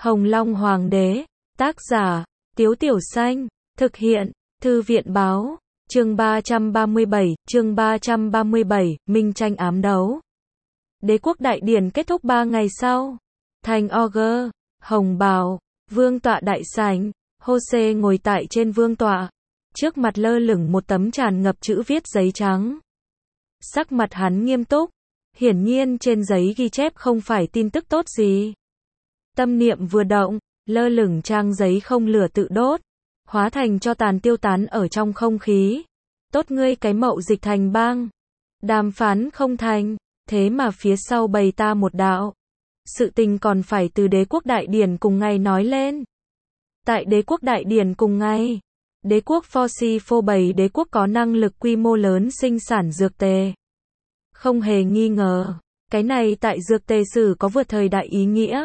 Hồng Long Hoàng đế, tác giả, Tiếu Tiểu Xanh, thực hiện, Thư viện Báo, chương 337, Minh tranh ám đấu. Đế quốc đại điển kết thúc 3 ngày sau. Thành Auger, hồng bào, vương tọa đại sảnh, Jose ngồi tại trên vương tọa. Trước mặt lơ lửng một tấm tràn ngập chữ viết giấy trắng. Sắc mặt hắn nghiêm túc, hiển nhiên trên giấy ghi chép không phải tin tức tốt gì. Tâm niệm vừa động, lơ lửng trang giấy không lửa tự đốt, hóa thành cho tàn tiêu tán ở trong không khí. Tốt ngươi cái Mậu Dịch Thành bang. Đàm phán không thành, thế mà phía sau bày ta một đạo. Sự tình còn phải từ đế quốc đại điển cùng ngày nói lên. Tại đế quốc đại điển cùng ngày, đế quốc Forci phô bày đế quốc có năng lực quy mô lớn sinh sản dược tề. Không hề nghi ngờ, cái này tại dược tề sử có vượt thời đại ý nghĩa.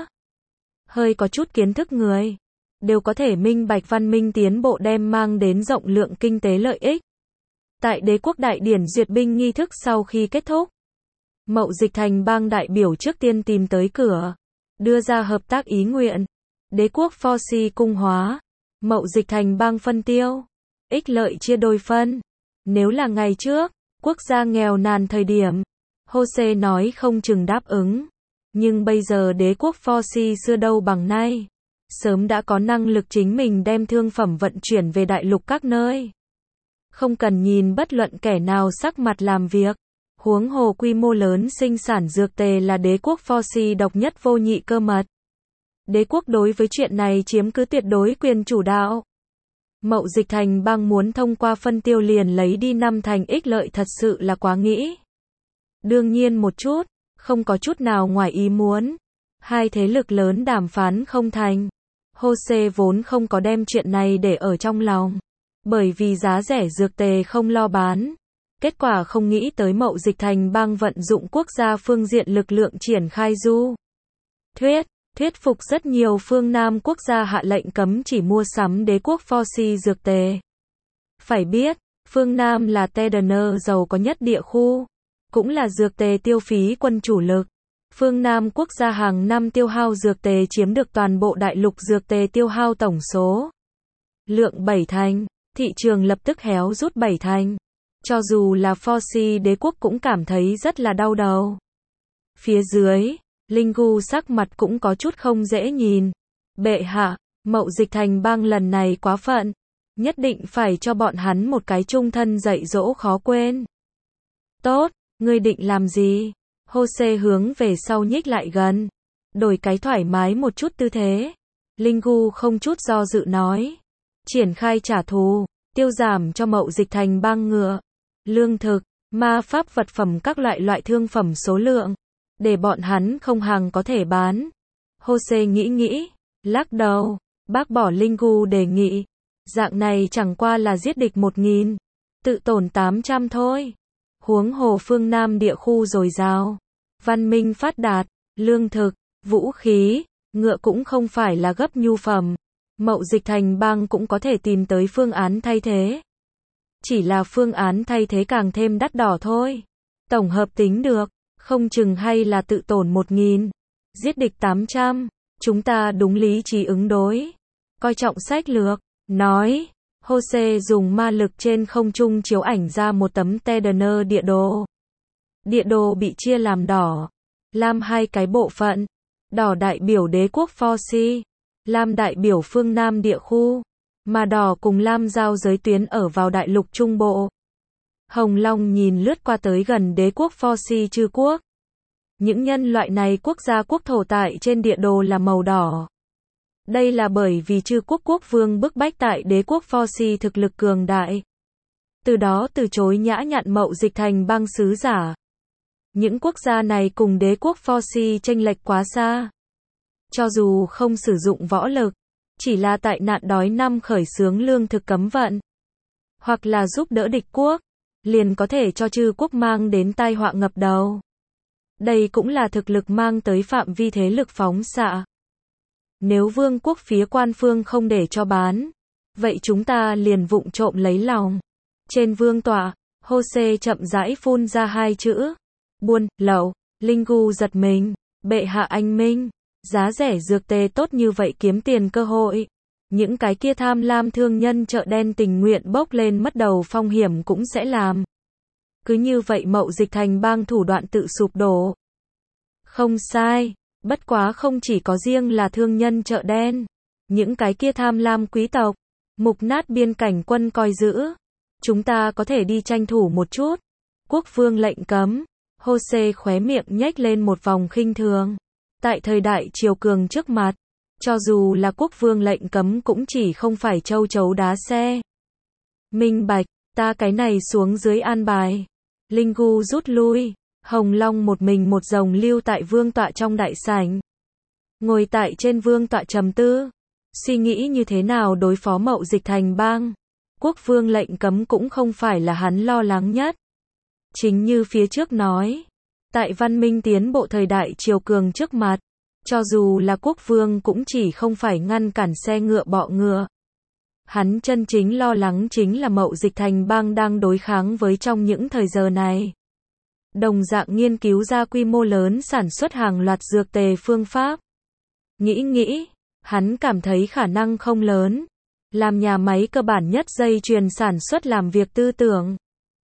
Hơi có chút kiến thức người, đều có thể minh bạch văn minh tiến bộ đem mang đến rộng lượng kinh tế lợi ích. Tại đế quốc đại điển duyệt binh nghi thức sau khi kết thúc, Mậu Dịch Thành bang đại biểu trước tiên tìm tới cửa, đưa ra hợp tác ý nguyện. Đế quốc Forci cung hóa, Mậu Dịch Thành bang phân tiêu, ích lợi chia đôi phân. Nếu là ngày trước, quốc gia nghèo nàn thời điểm, Jose nói không chừng đáp ứng. Nhưng bây giờ đế quốc Forci xưa đâu bằng nay, sớm đã có năng lực chính mình đem thương phẩm vận chuyển về đại lục các nơi. Không cần nhìn bất luận kẻ nào sắc mặt làm việc. Huống hồ quy mô lớn sinh sản dược tề là đế quốc Forci độc nhất vô nhị cơ mật. Đế quốc đối với chuyện này chiếm cứ tuyệt đối quyền chủ đạo. Mậu Dịch Thành bang muốn thông qua phân tiêu liền lấy đi 5 thành ích lợi thật sự là quá nghĩ. Đương nhiên một chút, không có chút nào ngoài ý muốn. Hai thế lực lớn đàm phán không thành. Jose vốn không có đem chuyện này để ở trong lòng. Bởi vì giá rẻ dược tề không lo bán. Kết quả không nghĩ tới Mậu Dịch Thành bang vận dụng quốc gia phương diện lực lượng triển khai thuyết phục rất nhiều phương Nam quốc gia hạ lệnh cấm chỉ mua sắm đế quốc Forci dược tề. Phải biết, phương Nam là Tedener giàu có nhất địa khu, cũng là dược tề tiêu phí quân chủ lực. Phương Nam quốc gia hàng năm tiêu hao dược tề chiếm được toàn bộ đại lục dược tề tiêu hao tổng số lượng 7 thành, thị trường lập tức héo rút 7 thành. Cho dù là Forci đế quốc cũng cảm thấy rất là đau đầu. Phía dưới, Linh Gu sắc mặt cũng có chút không dễ nhìn. Bệ hạ, Mậu Dịch Thành bang lần này quá phận. Nhất định phải cho bọn hắn một cái chung thân dạy dỗ khó quên. Tốt, ngươi định làm gì? Jose hướng về sau nhích lại gần. Đổi cái thoải mái một chút tư thế. Linh Gu không chút do dự nói. Triển khai trả thù, tiêu giảm cho Mậu Dịch Thành bang ngựa, lương thực, ma pháp vật phẩm các loại thương phẩm số lượng, để bọn hắn không hàng có thể bán. Jose nghĩ, lắc đầu, bác bỏ Linh Gu đề nghị. Dạng này chẳng qua là giết địch 1000, tự tổn 800 thôi. Huống hồ phương Nam địa khu dồi dào, văn minh phát đạt, lương thực, vũ khí, ngựa cũng không phải là gấp nhu phẩm. Mậu Dịch Thành bang cũng có thể tìm tới phương án thay thế. Chỉ là phương án thay thế càng thêm đắt đỏ thôi. Tổng hợp tính được, không chừng hay là tự tổn 1000, giết địch 800, chúng ta đúng lý trí ứng đối. Coi trọng sách lược, nói. Jose dùng ma lực trên không trung chiếu ảnh ra một tấm Tedener địa đồ. Địa đồ bị chia làm đỏ, lam hai cái bộ phận. Đỏ đại biểu đế quốc Forci, lam đại biểu phương Nam địa khu. Mà đỏ cùng lam giao giới tuyến ở vào đại lục Trung Bộ. Hồng Long nhìn lướt qua tới gần đế quốc Forci chư quốc. Những nhân loại này quốc gia quốc thổ tại trên địa đồ là màu đỏ. Đây là bởi vì chư quốc quốc vương bức bách tại đế quốc Forci thực lực cường đại. Từ đó từ chối nhã nhặn Mậu Dịch Thành bang sứ giả. Những quốc gia này cùng đế quốc Forci chênh lệch quá xa. Cho dù không sử dụng võ lực, chỉ là tại nạn đói năm khởi xướng lương thực cấm vận, hoặc là giúp đỡ địch quốc, liền có thể cho chư quốc mang đến tai họa ngập đầu. Đây cũng là thực lực mang tới phạm vi thế lực phóng xạ. Nếu vương quốc phía quan phương không để cho bán, vậy chúng ta liền vụng trộm lấy lòng. Trên vương tọa, Jose chậm rãi phun ra 2 chữ. Buôn, lậu. Linh Gu giật mình. Bệ hạ anh minh. Giá rẻ dược tề tốt như vậy kiếm tiền cơ hội. Những cái kia tham lam thương nhân chợ đen tình nguyện bốc lên mất đầu phong hiểm cũng sẽ làm. Cứ như vậy Mậu Dịch Thành Bang thủ đoạn tự sụp đổ. Không sai, bất quá không chỉ có riêng là thương nhân chợ đen. Những cái kia tham lam quý tộc, mục nát biên cảnh quân coi giữ. Chúng ta có thể đi tranh thủ một chút. Quốc vương lệnh cấm. Jose khóe miệng nhếch lên một vòng khinh thường. Tại thời đại triều cường trước mặt, cho dù là quốc vương lệnh cấm cũng chỉ không phải châu chấu đá xe. Minh bạch, ta cái này xuống dưới an bài. Linh Gu rút lui, Hồng Long một mình một rồng lưu tại vương tọa trong đại sảnh. Ngồi tại trên vương tọa trầm tư, suy nghĩ như thế nào đối phó Mậu Dịch Thành Bang. Quốc vương lệnh cấm cũng không phải là hắn lo lắng nhất. Chính như phía trước nói, tại văn minh tiến bộ thời đại triều cường trước mặt, cho dù là quốc vương cũng chỉ không phải ngăn cản xe ngựa bọ ngựa. Hắn chân chính lo lắng chính là Mậu Dịch Thành Bang đang đối kháng với trong những thời giờ này. Đồng dạng nghiên cứu ra quy mô lớn sản xuất hàng loạt dược tề phương pháp. Nghĩ, hắn cảm thấy khả năng không lớn. Làm nhà máy cơ bản nhất dây chuyền sản xuất làm việc tư tưởng.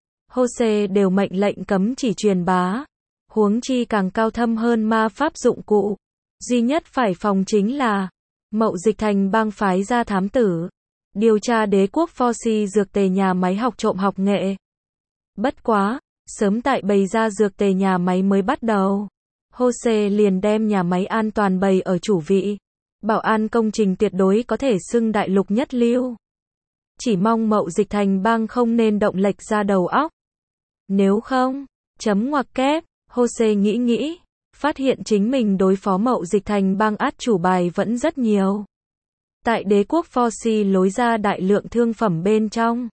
Jose đều mệnh lệnh cấm chỉ truyền bá. Huống chi càng cao thâm hơn ma pháp dụng cụ. Duy nhất phải phòng chính là Mậu Dịch Thành Bang phái ra thám tử. Điều tra đế quốc Forsi dược tề nhà máy học trộm học nghệ. Bất quá, sớm tại bày ra dược tề nhà máy mới bắt đầu. Jose liền đem nhà máy an toàn bày ở chủ vị. Bảo an công trình tuyệt đối có thể xưng đại lục nhất lưu. Chỉ mong Mậu Dịch Thành Bang không nên động lệch ra đầu óc. Nếu không, chấm ngoặc kép, Jose nghĩ, phát hiện chính mình đối phó Mậu Dịch Thành Bang át chủ bài vẫn rất nhiều. Tại đế quốc Forsi lối ra đại lượng thương phẩm bên trong.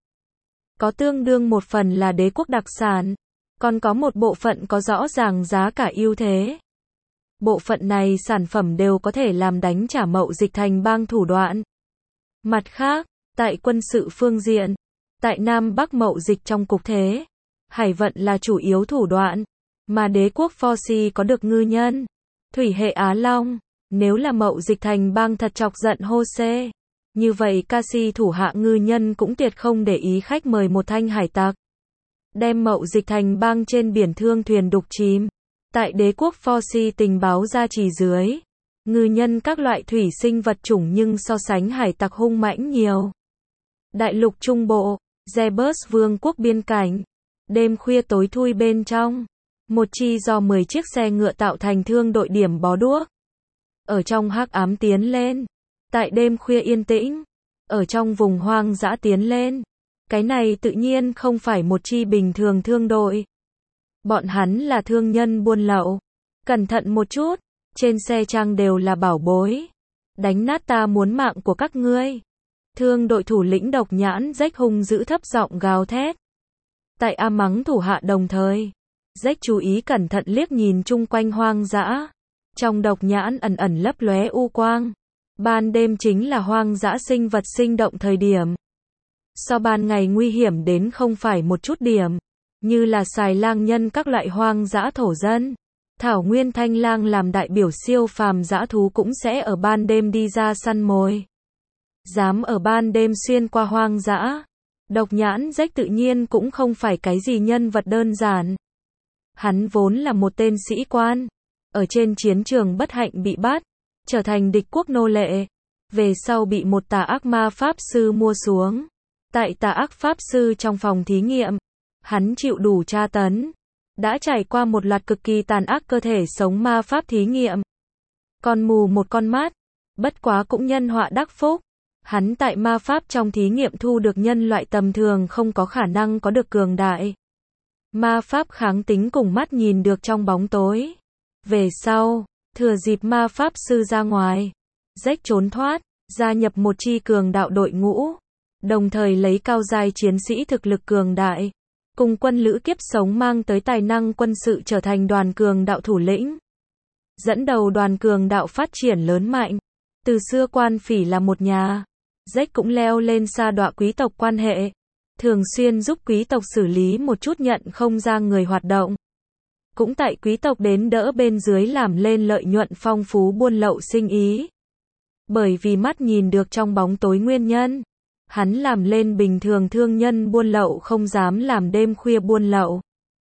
Có tương đương một phần là đế quốc đặc sản, còn có một bộ phận có rõ ràng giá cả ưu thế. Bộ phận này sản phẩm đều có thể làm đánh trả Mậu Dịch Thành Bang thủ đoạn. Mặt khác, tại quân sự phương diện, tại Nam Bắc Mậu Dịch trong cục thế, hải vận là chủ yếu thủ đoạn, mà đế quốc Forsi có được ngư nhân, thủy hệ Á Long. Nếu là Mậu Dịch Thành Bang thật chọc giận Jose, như vậy Casi thủ hạ ngư nhân cũng tuyệt không để ý khách mời một thanh hải tặc. Đem Mậu Dịch Thành Bang trên biển thương thuyền đục chìm. Tại đế quốc Forsi tình báo gia trì dưới, ngư nhân các loại thủy sinh vật chủng nhưng so sánh hải tặc hung mãnh nhiều. Đại lục Trung Bộ, Zebus vương quốc biên cảnh, đêm khuya tối thui bên trong, một chi do 10 chiếc xe ngựa tạo thành thương đội điểm bó đuốc. Ở trong hắc ám tiến lên, tại đêm khuya yên tĩnh, ở trong vùng hoang dã tiến lên. Cái này tự nhiên không phải một chi bình thường thương đội. Bọn hắn là thương nhân buôn lậu. Cẩn thận một chút, trên xe trang đều là bảo bối. Đánh nát ta muốn mạng của các ngươi. Thương đội thủ lĩnh Độc Nhãn Rách hung dữ thấp giọng gào thét. Tại A mắng thủ hạ đồng thời, Rách chú ý cẩn thận liếc nhìn chung quanh hoang dã. Trong Độc Nhãn ẩn ẩn lấp lóe u quang. Ban đêm chính là hoang dã sinh vật sinh động thời điểm. So ban ngày nguy hiểm đến không phải một chút điểm. Như là xài lang nhân các loại hoang dã thổ dân. Thảo nguyên thanh lang làm đại biểu siêu phàm dã thú cũng sẽ ở ban đêm đi ra săn mồi. Dám ở ban đêm xuyên qua hoang dã. Độc Nhãn Rách tự nhiên cũng không phải cái gì nhân vật đơn giản. Hắn vốn là một tên sĩ quan. Ở trên chiến trường bất hạnh bị bắt, trở thành địch quốc nô lệ. Về sau bị một tà ác ma pháp sư mua xuống. Tại tà ác pháp sư trong phòng thí nghiệm, hắn chịu đủ tra tấn. Đã trải qua một loạt cực kỳ tàn ác cơ thể sống ma pháp thí nghiệm. Còn mù một con mắt, bất quá cũng nhân họa đắc phúc. Hắn tại ma pháp trong thí nghiệm thu được nhân loại tầm thường không có khả năng có được cường đại. Ma pháp kháng tính cùng mắt nhìn được trong bóng tối. Về sau, thừa dịp ma pháp sư ra ngoài, Rách trốn thoát, gia nhập một chi cường đạo đội ngũ. Đồng thời lấy cao giai chiến sĩ thực lực cường đại, cùng quân lữ kiếp sống mang tới tài năng quân sự trở thành đoàn cường đạo thủ lĩnh. Dẫn đầu đoàn cường đạo phát triển lớn mạnh. Từ xưa quan phỉ là một nhà, Rách cũng leo lên sa đọa quý tộc quan hệ. Thường xuyên giúp quý tộc xử lý một chút nhận không ra người hoạt động. cũng tại quý tộc đến đỡ bên dưới làm lên lợi nhuận phong phú buôn lậu sinh ý. Bởi vì mắt nhìn được trong bóng tối nguyên nhân, hắn làm lên bình thường thương nhân buôn lậu không dám làm đêm khuya buôn lậu.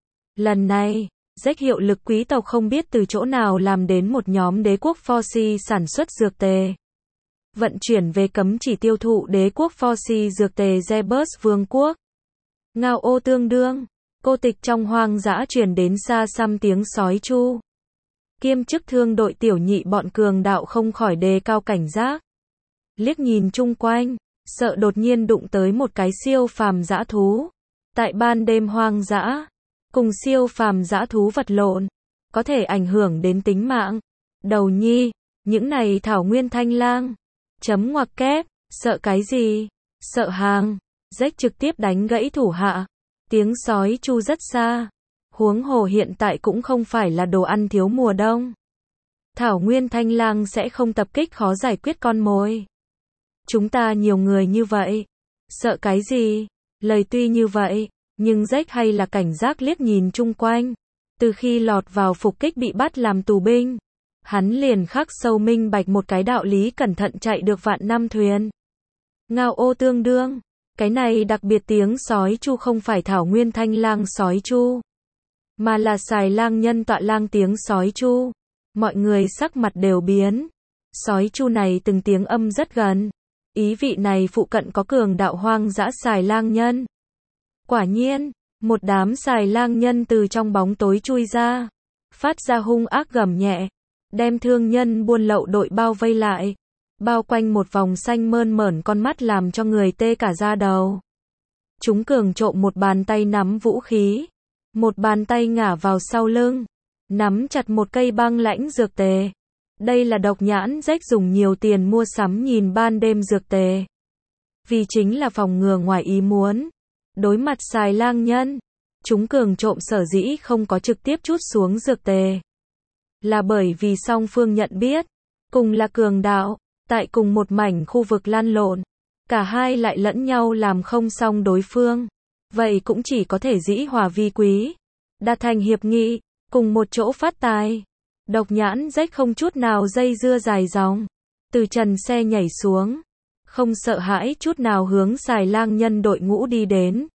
Lần này, Jack hiệu lực quý tộc không biết từ chỗ nào làm đến một nhóm đế quốc Forci sản xuất dược tề. Vận chuyển về cấm chỉ tiêu thụ đế quốc Forci dược tề Zebus vương quốc. Ngao ô tương đương, cô tịch trong hoang dã truyền đến xa xăm tiếng sói chu. Kiêm chức thương đội tiểu nhị bọn cường đạo không khỏi đề cao cảnh giác. Liếc nhìn chung quanh, sợ đột nhiên đụng tới một cái siêu phàm dã thú. Tại ban đêm hoang dã, cùng siêu phàm dã thú vật lộn, có thể ảnh hưởng đến tính mạng. Đầu nhi, những này thảo nguyên thanh lang. Chấm ngoặc kép, sợ cái gì? Sợ hàng. Jack trực tiếp đánh gãy thủ hạ. Tiếng sói chu rất xa. Huống hồ hiện tại cũng không phải là đồ ăn thiếu mùa đông. Thảo nguyên thanh lang sẽ không tập kích khó giải quyết con mồi. Chúng ta nhiều người như vậy. Sợ cái gì? Lời tuy như vậy, nhưng Jack hay là cảnh giác liếc nhìn chung quanh. Từ khi lọt vào phục kích bị bắt làm tù binh, hắn liền khắc sâu minh bạch một cái đạo lý cẩn thận chạy được vạn năm thuyền. Ngao ô tương đương, cái này đặc biệt tiếng sói chu không phải thảo nguyên thanh lang sói chu, mà là xài lang nhân tọa lang tiếng sói chu. Mọi người sắc mặt đều biến. Sói chu này từng tiếng âm rất gần. Ý vị này phụ cận có cường đạo hoang dã xài lang nhân. Quả nhiên, một đám xài lang nhân từ trong bóng tối chui ra, phát ra hung ác gầm nhẹ, đem thương nhân buôn lậu đội bao vây lại, bao quanh một vòng xanh mơn mởn con mắt làm cho người tê cả da đầu. Chúng cường trộm một bàn tay nắm vũ khí, một bàn tay ngả vào sau lưng, nắm chặt một cây băng lãnh dược tề. Đây là độc nhãn Jack dùng nhiều tiền mua sắm nhìn ban đêm dược tề. Vì chính là phòng ngừa ngoài ý muốn. Đối mặt xài lang nhân, chúng cường trộm sở dĩ không có trực tiếp trút xuống dược tề. Là bởi vì song phương nhận biết, cùng là cường đạo, tại cùng một mảnh khu vực lăn lộn. Cả hai lại lẫn nhau làm không xong đối phương. Vậy cũng chỉ có thể dĩ hòa vi quý. Đạt thành hiệp nghị, cùng một chỗ phát tài. Độc nhãn Jack không chút nào dây dưa dài dòng. Từ trần xe nhảy xuống. Không sợ hãi chút nào hướng xài lang nhân đội ngũ đi đến.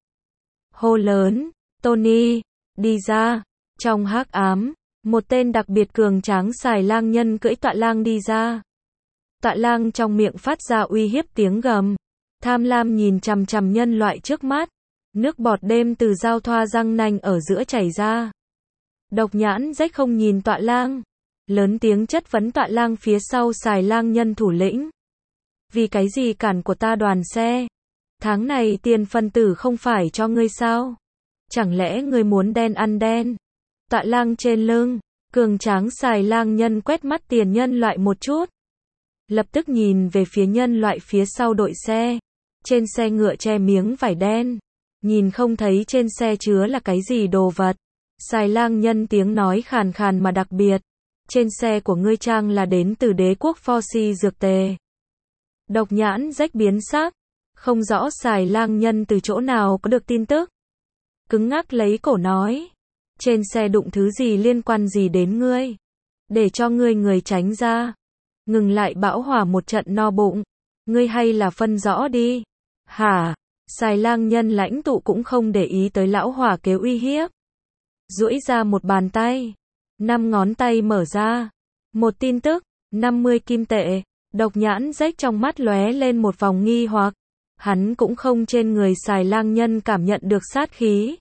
Hô lớn, Tony, đi ra. Trong hắc ám, một tên đặc biệt cường tráng xài lang nhân cưỡi tọa lang đi ra. Tọa lang trong miệng phát ra uy hiếp tiếng gầm. Tham lam nhìn chằm chằm nhân loại trước mắt. Nước bọt đêm từ dao thoa răng nanh ở giữa chảy ra. Độc nhãn Jack không nhìn tọa lang. Lớn tiếng chất vấn tọa lang phía sau xài lang nhân thủ lĩnh. Vì cái gì cản của ta đoàn xe? Tháng này tiền phân tử không phải cho ngươi sao? Chẳng lẽ ngươi muốn đen ăn đen? Tọa lang trên lưng, cường tráng xài lang nhân quét mắt tiền nhân loại một chút. Lập tức nhìn về phía nhân loại phía sau đội xe. Trên xe ngựa che miếng vải đen. Nhìn không thấy trên xe chứa là cái gì đồ vật. Xài lang nhân tiếng nói khàn khàn mà đặc biệt. Trên xe của ngươi trang là đến từ đế quốc Forci dược tề. Độc nhãn Jack biến sắc. Không rõ xài lang nhân từ chỗ nào có được tin tức. Cứng ngắc lấy cổ nói. Trên xe đụng thứ gì liên quan gì đến ngươi? Để cho người tránh ra. Ngừng lại bão hỏa một trận no bụng. Ngươi hay là phân rõ đi. Hả? Xài lang nhân lãnh tụ cũng không để ý tới lão hỏa kế uy hiếp. Duỗi ra một bàn tay. 5 ngón tay mở ra. Một tin tức, 50 kim tệ. Độc nhãn Jack trong mắt lóe lên một vòng nghi hoặc. Hắn cũng không trên người xài lang nhân cảm nhận được sát khí.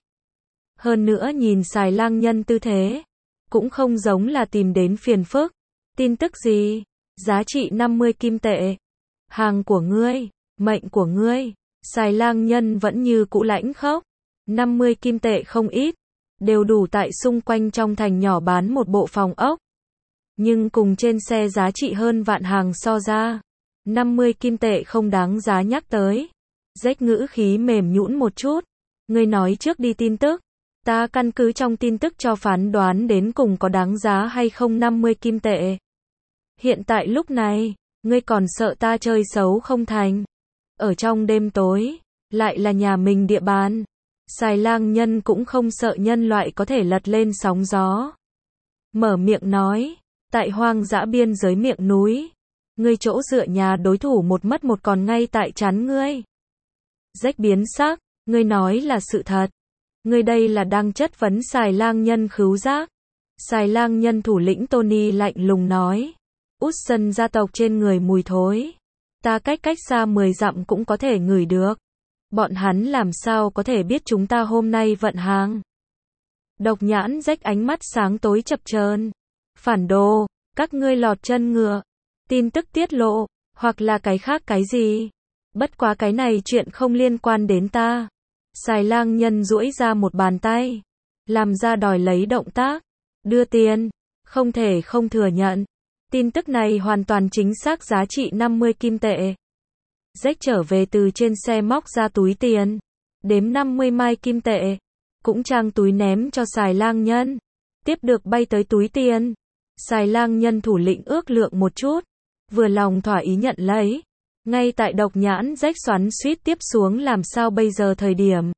Hơn nữa nhìn xài lang nhân tư thế. Cũng không giống là tìm đến phiền phức. Tin tức gì? Giá trị 50 kim tệ. Hàng của ngươi, mệnh của ngươi. Xài lang nhân vẫn như cũ lãnh khốc. 50 kim tệ không ít. Đều đủ tại xung quanh trong thành nhỏ bán một bộ phòng ốc. Nhưng cùng trên xe giá trị hơn vạn hàng so ra. 50 kim tệ không đáng giá nhắc tới. Jack ngữ khí mềm nhũn một chút. Ngươi nói trước đi tin tức. Ta căn cứ trong tin tức cho phán đoán đến cùng có đáng giá hay không 50 kim tệ. Hiện tại lúc này, ngươi còn sợ ta chơi xấu không thành. Ở trong đêm tối, lại là nhà mình địa bàn. Xài lang nhân cũng không sợ nhân loại có thể lật lên sóng gió. Mở miệng nói, tại hoang dã biên giới miệng núi, ngươi chỗ dựa nhà đối thủ một mất một còn ngay tại trán ngươi. Rách biến sắc, ngươi nói là sự thật. Ngươi đây là đang chất vấn xài lang nhân khứu giác. Xài lang nhân thủ lĩnh Tony lạnh lùng nói. Hudson gia tộc trên người mùi thối. Ta cách xa 10 dặm cũng có thể ngửi được. Bọn hắn làm sao có thể biết chúng ta hôm nay vận hàng. Độc nhãn rách ánh mắt sáng tối chập chờn. Phản đồ, các ngươi lọt chân ngựa. Tin tức tiết lộ, hoặc là cái khác cái gì. Bất quá cái này chuyện không liên quan đến ta. Xài lang nhân duỗi ra một bàn tay. Làm ra đòi lấy động tác. Đưa tiền. Không thể không thừa nhận. Tin tức này hoàn toàn chính xác giá trị 50 kim tệ. Rách trở về từ trên xe móc ra túi tiền. Đếm 50 mai kim tệ. Cũng trang túi ném cho xài lang nhân. Tiếp được bay tới túi tiền. Xài lang nhân thủ lĩnh ước lượng một chút. Vừa lòng thỏa ý nhận lấy. Ngay tại độc nhãn rách xoắn suýt tiếp xuống làm sao bây giờ thời điểm.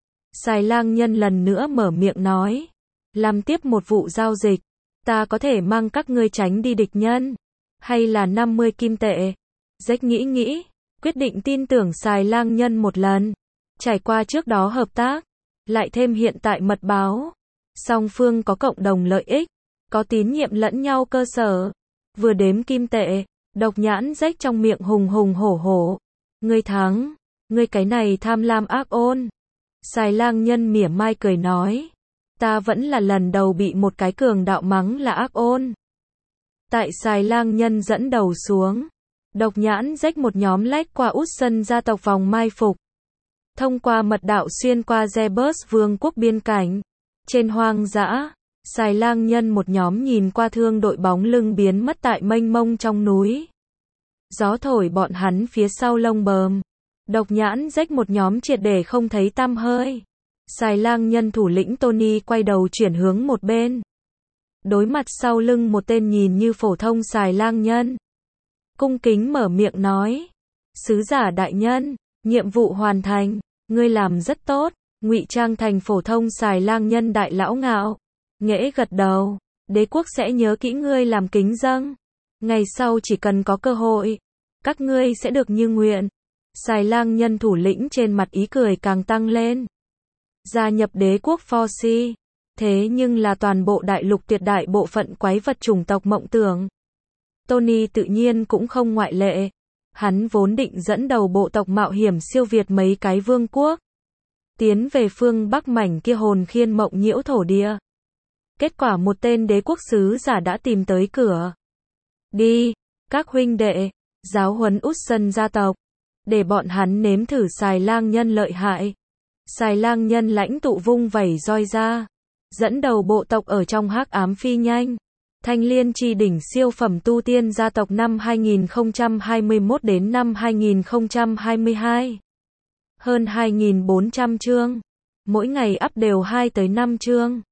Xài lang nhân lần nữa mở miệng nói. Làm tiếp một vụ giao dịch. Ta có thể mang các ngươi tránh đi địch nhân. Hay là 50 kim tệ. Rách nghĩ. Quyết định tin tưởng xài lang nhân một lần. Trải qua trước đó hợp tác. Lại thêm hiện tại mật báo. Song phương có cộng đồng lợi ích. Có tín nhiệm lẫn nhau cơ sở. Vừa đếm kim tệ. Độc nhãn rách trong miệng hùng hổ. Ngươi thắng. Ngươi cái này tham lam ác ôn. Xài lang nhân mỉa mai cười nói. Ta vẫn là lần đầu bị một cái cường đạo mắng là ác ôn. Tại xài lang nhân dẫn đầu xuống. Độc nhãn rách một nhóm lách qua Hudson gia tộc vòng mai phục. Thông qua mật đạo xuyên qua Zebus vương quốc biên cảnh. Trên hoang dã. Xài lang nhân một nhóm nhìn qua thương đội bóng lưng biến mất tại mênh mông trong núi. Gió thổi bọn hắn phía sau lông bờm. Độc nhãn rách một nhóm triệt để không thấy tăm hơi. Xài lang nhân thủ lĩnh Tony quay đầu chuyển hướng một bên. Đối mặt sau lưng một tên nhìn như phổ thông xài lang nhân. Cung kính mở miệng nói. Sứ giả đại nhân, nhiệm vụ hoàn thành, ngươi làm rất tốt. Ngụy trang thành phổ thông xài lang nhân đại lão ngạo. Nghễ gật đầu, đế quốc sẽ nhớ kỹ ngươi làm kính dâng. Ngày sau chỉ cần có cơ hội, các ngươi sẽ được như nguyện. Xài lang nhân thủ lĩnh trên mặt ý cười càng tăng lên. Gia nhập đế quốc Forsi. Thế nhưng là toàn bộ đại lục tuyệt đại bộ phận quái vật chủng tộc mộng tưởng. Tony tự nhiên cũng không ngoại lệ. Hắn vốn định dẫn đầu bộ tộc mạo hiểm siêu việt mấy cái vương quốc. Tiến về phương Bắc mảnh kia hồn khiên mộng nhiễu thổ địa. Kết quả một tên đế quốc sứ giả đã tìm tới cửa. Đi, các huynh đệ, giáo huấn Hudson gia tộc. Để bọn hắn nếm thử xài lang nhân lợi hại. Xài lang nhân lãnh tụ vung vẩy roi ra. Dẫn đầu bộ tộc ở trong hắc ám phi nhanh. Thanh liên chi đỉnh siêu phẩm tu tiên gia tộc năm 2021 đến năm 2022. Hơn 2.400 chương. Mỗi ngày up đều 2 tới 5 chương.